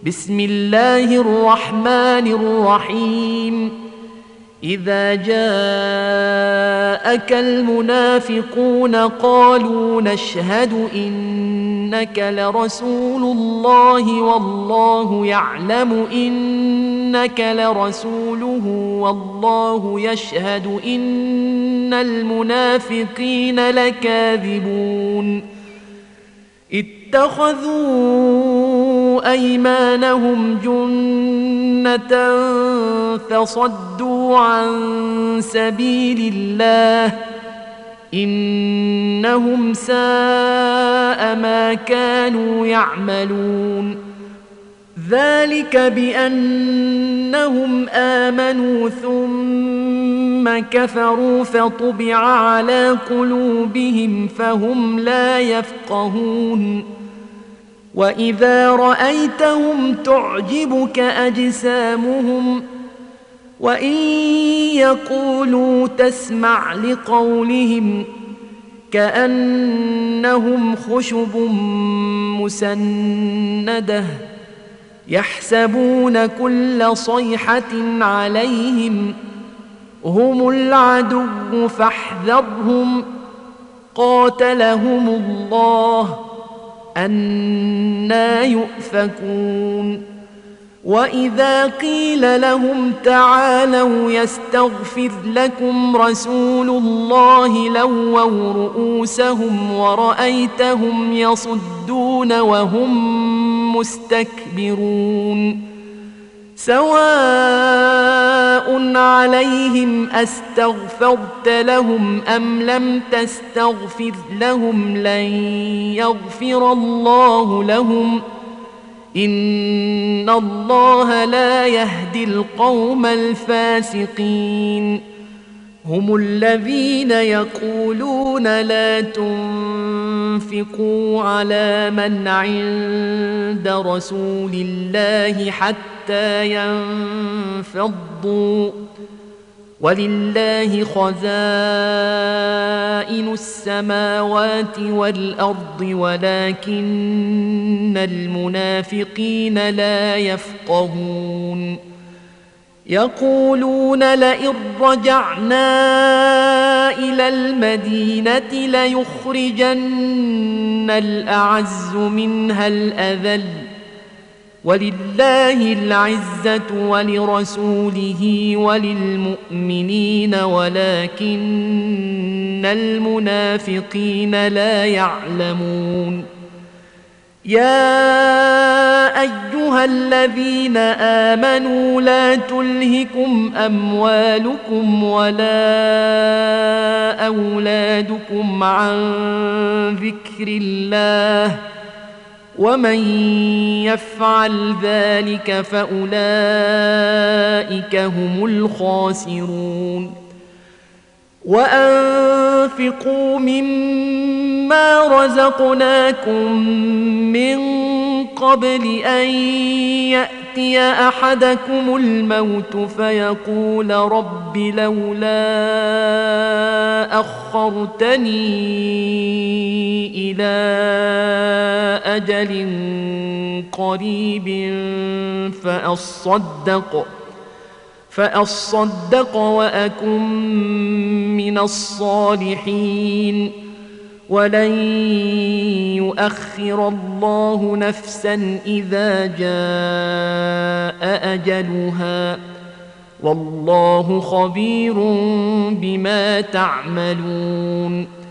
بسم الله الرحمن الرحيم إذا جاءك المنافقون قالوا نشهد إنك لرسول الله والله يعلم إنك لرسوله والله يشهد إن المنافقين لكاذبون اتخذوا أيمانهم جنة فصدوا عن سبيل الله إنهم ساء ما كانوا يعملون ذلك بأنهم آمنوا ثم كفروا فطبع على قلوبهم فهم لا يفقهون وإذا رأيتهم تعجبك أجسامهم وإن يقولوا تسمع لقولهم كأنهم خشب مسندة يحسبون كل صيحة عليهم هم العدو فاحذرهم قاتلهم الله أنى يؤفكون وإذا قيل لهم تعالوا يستغفر لكم رسول الله لووا رؤوسهم ورأيتهم يصدون وهم مستكبرون سواء عليهم أستغفرت لهم أم لم تستغفر لهم لن يغفر الله لهم إن الله لا يهدي القوم الفاسقين هم الذين يقولون لا تنفقوا على من عند رسول الله حتى ينفضوا ولله خزائن السماوات والأرض ولكن المنافقين لا يفقهون يقولون لئن رجعنا إلى المدينة ليخرجن الأعز منها الأذل ولله العزة ولرسوله وللمؤمنين ولكن المنافقين لا يعلمون يا أيها الذين آمنوا لا تلهكم أموالكم ولا أولادكم عن ذكر الله ومن يفعل ذلك فأولئك هم الخاسرون وأنفقوا مما رزقناكم من قبل أن يأتي أحدكم الموت فيقول رب لولا أخرتني إلى أجل قريب فأصدق وأكن من الصالحين ولن يؤخر الله نفسا إذا جاء أجلها والله خبير بما تعملون